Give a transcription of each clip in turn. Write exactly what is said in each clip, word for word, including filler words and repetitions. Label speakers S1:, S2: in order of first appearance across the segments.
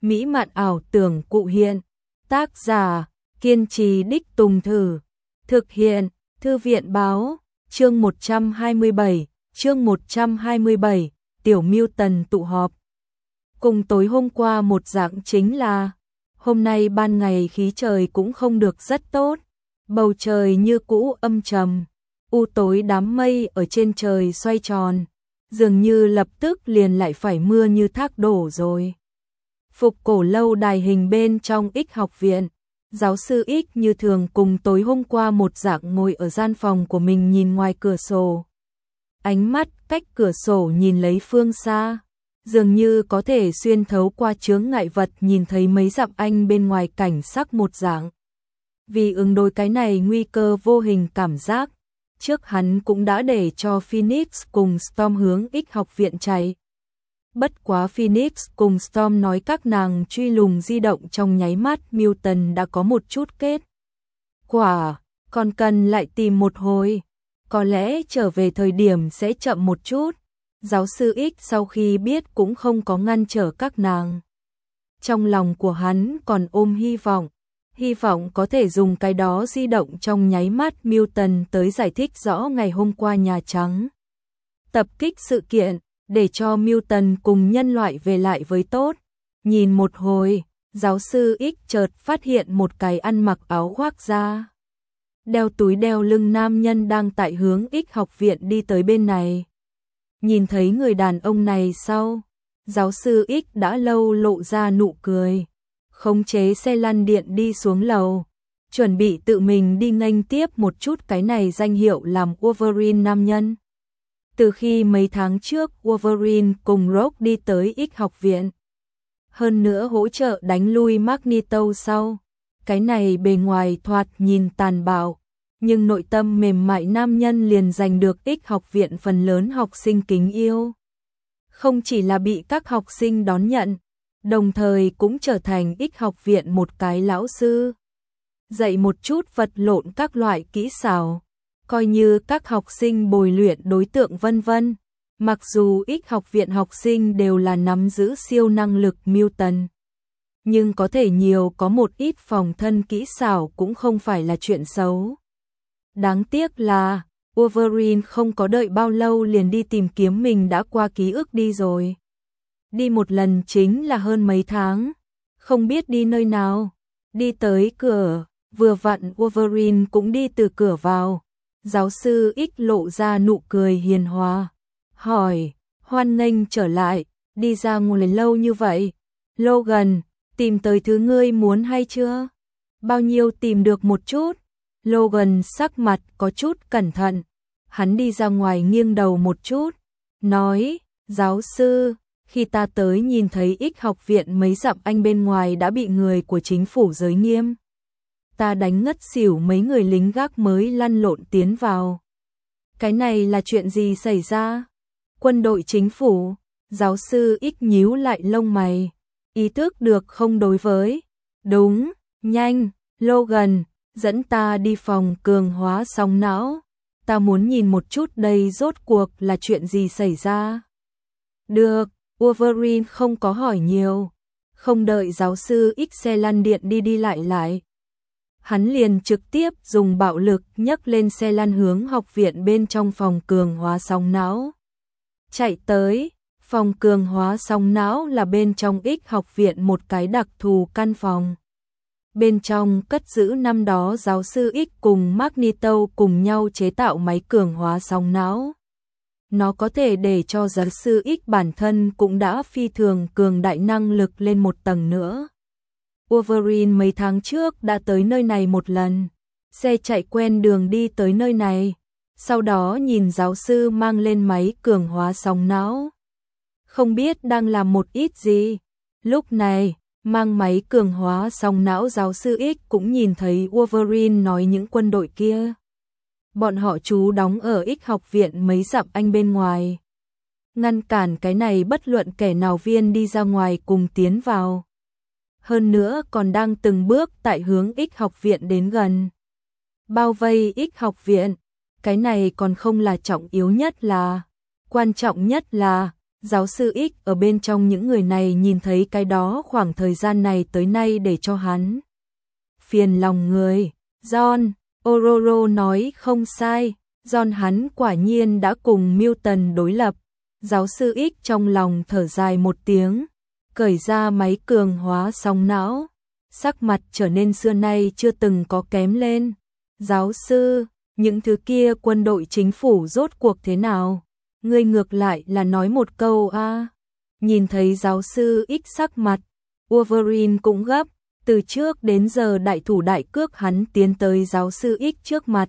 S1: mỹ mạn ảo tưởng cụ hiện. Tác giả, kiên trì đích tùng thử. Thực hiện, Thư viện báo, chương một trăm hai mươi bảy, chương một trăm hai mươi bảy, Tiểu Miêu Tần tụ họp. Cùng tối hôm qua một dạng chính là, hôm nay ban ngày khí trời cũng không được rất tốt, bầu trời như cũ âm trầm, u tối đám mây ở trên trời xoay tròn, dường như lập tức liền lại phải mưa như thác đổ rồi. Phục cổ lâu đài hình bên trong X học viện, giáo sư X như thường cùng tối hôm qua một dạng ngồi ở gian phòng của mình nhìn ngoài cửa sổ. Ánh mắt cách cửa sổ nhìn lấy phương xa, dường như có thể xuyên thấu qua chướng ngại vật nhìn thấy mấy dặm anh bên ngoài cảnh sắc một dạng. Vì ứng đối cái này nguy cơ vô hình cảm giác, trước hắn cũng đã để cho Phoenix cùng Storm hướng X học viện chạy. Bất quá Phoenix cùng Storm nói các nàng truy lùng di động trong nháy mắt Milton đã có một chút kết quả, còn cần lại tìm một hồi, có lẽ trở về thời điểm sẽ chậm một chút. Giáo sư X sau khi biết cũng không có ngăn trở các nàng. Trong lòng của hắn còn ôm hy vọng, hy vọng có thể dùng cái đó di động trong nháy mắt Milton tới giải thích rõ ngày hôm qua Nhà Trắng tập kích sự kiện, để cho Milton cùng nhân loại về lại với tốt. Nhìn một hồi, giáo sư X chợt phát hiện một cái ăn mặc áo khoác da, đeo túi đeo lưng nam nhân đang tại hướng X học viện đi tới bên này. Nhìn thấy người đàn ông này sau, giáo sư X đã lâu lộ ra nụ cười, khống chế xe lăn điện đi xuống lầu, chuẩn bị tự mình đi nghênh tiếp một chút cái này danh hiệu làm Wolverine nam nhân. Từ khi mấy tháng trước Wolverine cùng Rogue đi tới X học viện, hơn nữa hỗ trợ đánh lui Magneto sau, cái này bề ngoài thoạt nhìn tàn bạo, nhưng nội tâm mềm mại nam nhân liền giành được X học viện phần lớn học sinh kính yêu. Không chỉ là bị các học sinh đón nhận, đồng thời cũng trở thành X học viện một cái lão sư, dạy một chút vật lộn các loại kỹ xảo, coi như các học sinh bồi luyện đối tượng vân vân. Mặc dù X học viện học sinh đều là nắm giữ siêu năng lực Mutant, nhưng có thể nhiều có một ít phòng thân kỹ xảo cũng không phải là chuyện xấu. Đáng tiếc là Wolverine không có đợi bao lâu liền đi tìm kiếm mình đã qua ký ức đi rồi. Đi một lần chính là hơn mấy tháng, không biết đi nơi nào. Đi tới cửa, vừa vặn Wolverine cũng đi từ cửa vào. Giáo sư X lộ ra nụ cười hiền hòa, hỏi, hoan nghênh trở lại, đi ra ngoài lâu như vậy. Logan, tìm tới thứ ngươi muốn hay chưa? Bao nhiêu tìm được một chút? Logan sắc mặt có chút cẩn thận, hắn đi ra ngoài nghiêng đầu một chút, nói, giáo sư, khi ta tới nhìn thấy X học viện mấy dặm anh bên ngoài đã bị người của chính phủ giới nghiêm. Ta đánh ngất xỉu mấy người lính gác mới lăn lộn tiến vào. Cái này là chuyện gì xảy ra? Quân đội chính phủ, giáo sư X nhíu lại lông mày, ý thức được không đối với. Đúng, nhanh, Logan, dẫn ta đi phòng cường hóa sóng não. Ta muốn nhìn một chút đây rốt cuộc là chuyện gì xảy ra. Được, Wolverine không có hỏi nhiều. Không đợi giáo sư X xe lăn điện đi đi lại lại, hắn liền trực tiếp dùng bạo lực nhấc lên xe lăn hướng học viện bên trong phòng cường hóa sóng não. Chạy tới, phòng cường hóa sóng não là bên trong X học viện một cái đặc thù căn phòng. Bên trong cất giữ năm đó giáo sư X cùng Magneto cùng nhau chế tạo máy cường hóa sóng não. Nó có thể để cho giáo sư X bản thân cũng đã phi thường cường đại năng lực lên một tầng nữa. Wolverine mấy tháng trước đã tới nơi này một lần, xe chạy quen đường đi tới nơi này, sau đó nhìn giáo sư mang lên máy cường hóa sóng não. Không biết đang làm một ít gì, lúc này, mang máy cường hóa sóng não giáo sư X cũng nhìn thấy Wolverine nói những quân đội kia. Bọn họ trú đóng ở X học viện mấy dặm anh bên ngoài. Ngăn cản cái này bất luận kẻ nào viên đi ra ngoài cùng tiến vào. Hơn nữa còn đang từng bước tại hướng X học viện đến gần. Bao vây X học viện, cái này còn không là trọng yếu nhất là, quan trọng nhất là, Giáo sư X ở bên trong những người này nhìn thấy cái đó khoảng thời gian này tới nay để cho hắn phiền lòng người. John, Ororo nói không sai, John hắn quả nhiên đã cùng Milton đối lập. Giáo sư X trong lòng thở dài một tiếng, cởi ra máy cường hóa sóng não, sắc mặt trở nên xưa nay chưa từng có kém lên. Giáo sư, những thứ kia quân đội chính phủ rốt cuộc thế nào? Ngươi ngược lại là nói một câu a. À. Nhìn thấy giáo sư X sắc mặt, Wolverine cũng gấp, từ trước đến giờ đại thủ đại cước hắn tiến tới giáo sư X trước mặt.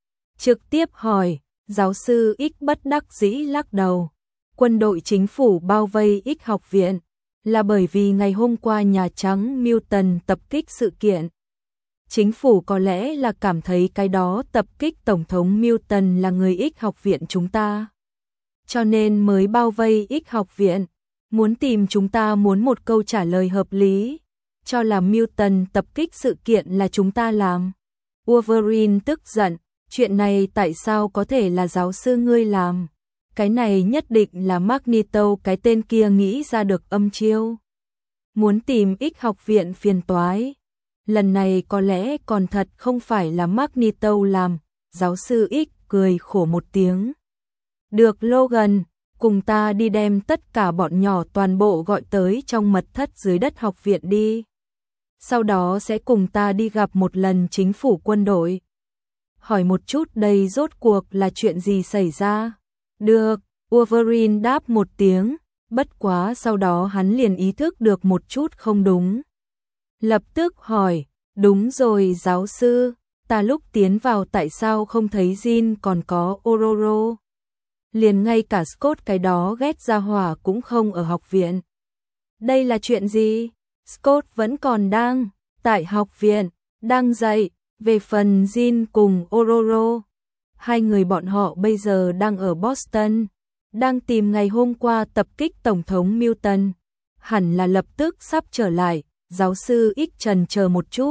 S1: Trực tiếp hỏi, giáo sư X bất đắc dĩ lắc đầu. Quân đội chính phủ bao vây X học viện là bởi vì ngày hôm qua Nhà Trắng Milton tập kích sự kiện. Chính phủ có lẽ là cảm thấy cái đó tập kích Tổng thống Milton là người X học viện chúng ta. Cho nên mới bao vây X học viện, muốn tìm chúng ta muốn một câu trả lời hợp lý, cho là Milton tập kích sự kiện là chúng ta làm. Wolverine tức giận, chuyện này tại sao có thể là giáo sư ngươi làm? Cái này nhất định là Magneto cái tên kia nghĩ ra được âm chiêu. Muốn tìm X học viện phiền toái. Lần này có lẽ còn thật không phải là Magneto làm, giáo sư X cười khổ một tiếng. Được Logan, cùng ta đi đem tất cả bọn nhỏ toàn bộ gọi tới trong mật thất dưới đất học viện đi. Sau đó sẽ cùng ta đi gặp một lần chính phủ quân đội. Hỏi một chút đây rốt cuộc là chuyện gì xảy ra? Được, Wolverine đáp một tiếng, bất quá sau đó hắn liền ý thức được một chút không đúng. Lập tức hỏi, đúng rồi giáo sư, ta lúc tiến vào tại sao không thấy Jean còn có Ororo? Liền ngay cả Scott cái đó ghét ra hỏa cũng không ở học viện. Đây là chuyện gì? Scott vẫn còn đang tại học viện, đang dạy. Về phần Jean cùng Ororo, hai người bọn họ bây giờ đang ở Boston, đang tìm ngày hôm qua tập kích Tổng thống Milton. Hẳn là lập tức sắp trở lại. Giáo sư X trần chờ một chút.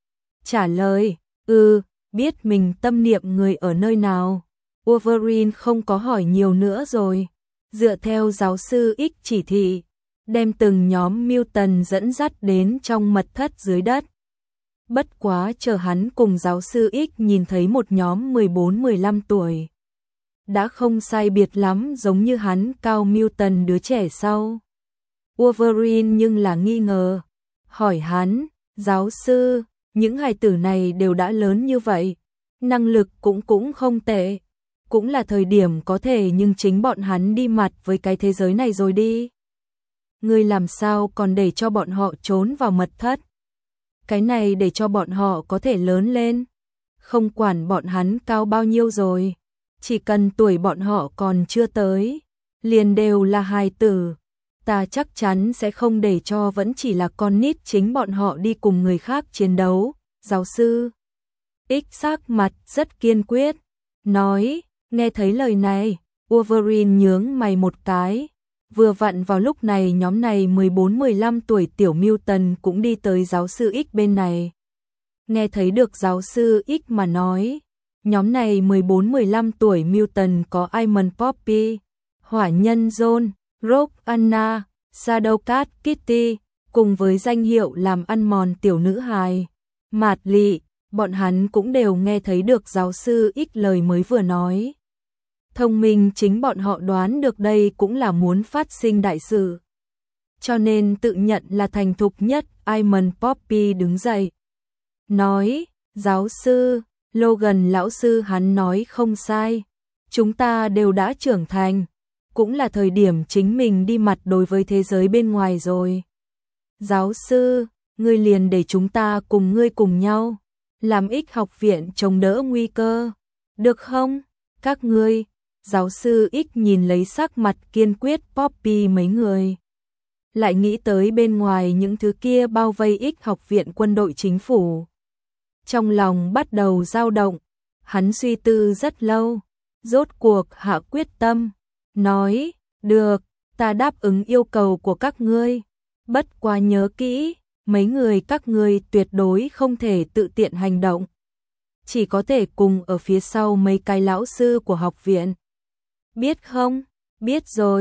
S1: Trả lời, ừ, biết mình tâm niệm người ở nơi nào. Wolverine không có hỏi nhiều nữa rồi. Dựa theo giáo sư X chỉ thị, đem từng nhóm Milton dẫn dắt đến trong mật thất dưới đất. Bất quá chờ hắn cùng giáo sư X nhìn thấy một nhóm mười bốn mười lăm tuổi. Đã không sai biệt lắm giống như hắn cao Milton đứa trẻ sau. Wolverine nhưng là nghi ngờ. Hỏi hắn, giáo sư, những hài tử này đều đã lớn như vậy, năng lực cũng cũng không tệ, cũng là thời điểm có thể nhưng chính bọn hắn đi mặt với cái thế giới này rồi đi. Ngươi làm sao còn để cho bọn họ trốn vào mật thất? Cái này để cho bọn họ có thể lớn lên, không quản bọn hắn cao bao nhiêu rồi, chỉ cần tuổi bọn họ còn chưa tới, liền đều là hài tử. Ta chắc chắn sẽ không để cho vẫn chỉ là con nít chính bọn họ đi cùng người khác chiến đấu. Giáo sư X sắc mặt rất kiên quyết, nói, nghe thấy lời này, Wolverine nhướng mày một cái. Vừa vặn vào lúc này nhóm này mười bốn mười lăm tuổi tiểu Milton cũng đi tới giáo sư X bên này. Nghe thấy được giáo sư X mà nói, nhóm này mười bốn mười lăm tuổi Milton có Iron Poppy, Hỏa Nhân John, Rogue Anna, Shadowcat Kitty, cùng với danh hiệu làm ăn mòn tiểu nữ hài, Mạt Lị, bọn hắn cũng đều nghe thấy được giáo sư X lời mới vừa nói. Thông minh chính bọn họ đoán được đây cũng là muốn phát sinh đại sự. Cho nên tự nhận là thành thục nhất, Iron Poppy đứng dậy. Nói, giáo sư, Logan lão sư hắn nói không sai. Chúng ta đều đã trưởng thành. Cũng là thời điểm chính mình đi mặt đối với thế giới bên ngoài rồi. Giáo sư, ngươi liền để chúng ta cùng ngươi cùng nhau, làm X học viện chống đỡ nguy cơ. Được không? Các ngươi, giáo sư X nhìn lấy sắc mặt kiên quyết Poppy mấy người. Lại nghĩ tới bên ngoài những thứ kia bao vây X học viện quân đội chính phủ. Trong lòng bắt đầu dao động, hắn suy tư rất lâu, rốt cuộc hạ quyết tâm. Nói, được, ta đáp ứng yêu cầu của các ngươi. Bất quá nhớ kỹ, mấy người các ngươi tuyệt đối không thể tự tiện hành động. Chỉ có thể cùng ở phía sau mấy cái lão sư của học viện. Biết không? Biết rồi,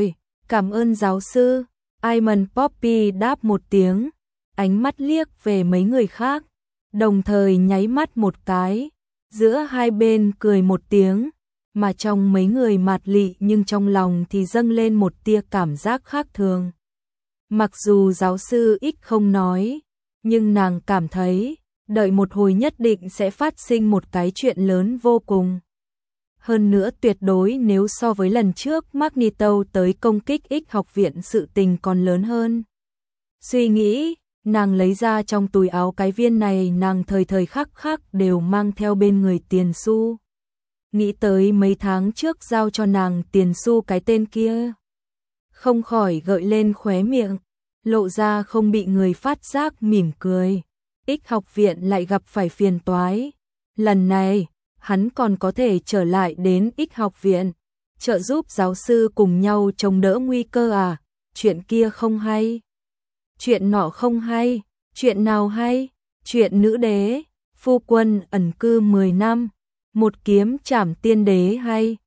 S1: Cảm ơn giáo sư. Iman Poppy đáp một tiếng, ánh mắt liếc về mấy người khác, đồng thời nháy mắt một cái, giữa hai bên cười một tiếng, mà trong mấy người mạt lị nhưng trong lòng thì dâng lên một tia cảm giác khác thường. Mặc dù giáo sư ít không nói, nhưng nàng cảm thấy, đợi một hồi nhất định sẽ phát sinh một cái chuyện lớn vô cùng. Hơn nữa tuyệt đối nếu so với lần trước Magneto tới công kích X học viện sự tình còn lớn hơn. Suy nghĩ, nàng lấy ra trong túi áo cái viên này, nàng thời thời khắc khắc đều mang theo bên người tiền xu. Nghĩ tới mấy tháng trước giao cho nàng tiền xu cái tên kia, không khỏi gợi lên khóe miệng, lộ ra không bị người phát giác mỉm cười. X học viện lại gặp phải phiền toái. Lần này, hắn còn có thể trở lại đến X học viện, trợ giúp giáo sư cùng nhau chống đỡ nguy cơ à? Chuyện kia không hay. Chuyện nọ không hay. Chuyện nào hay? Chuyện nữ đế, phu quân ẩn cư mười năm, một kiếm trảm tiên đế hay.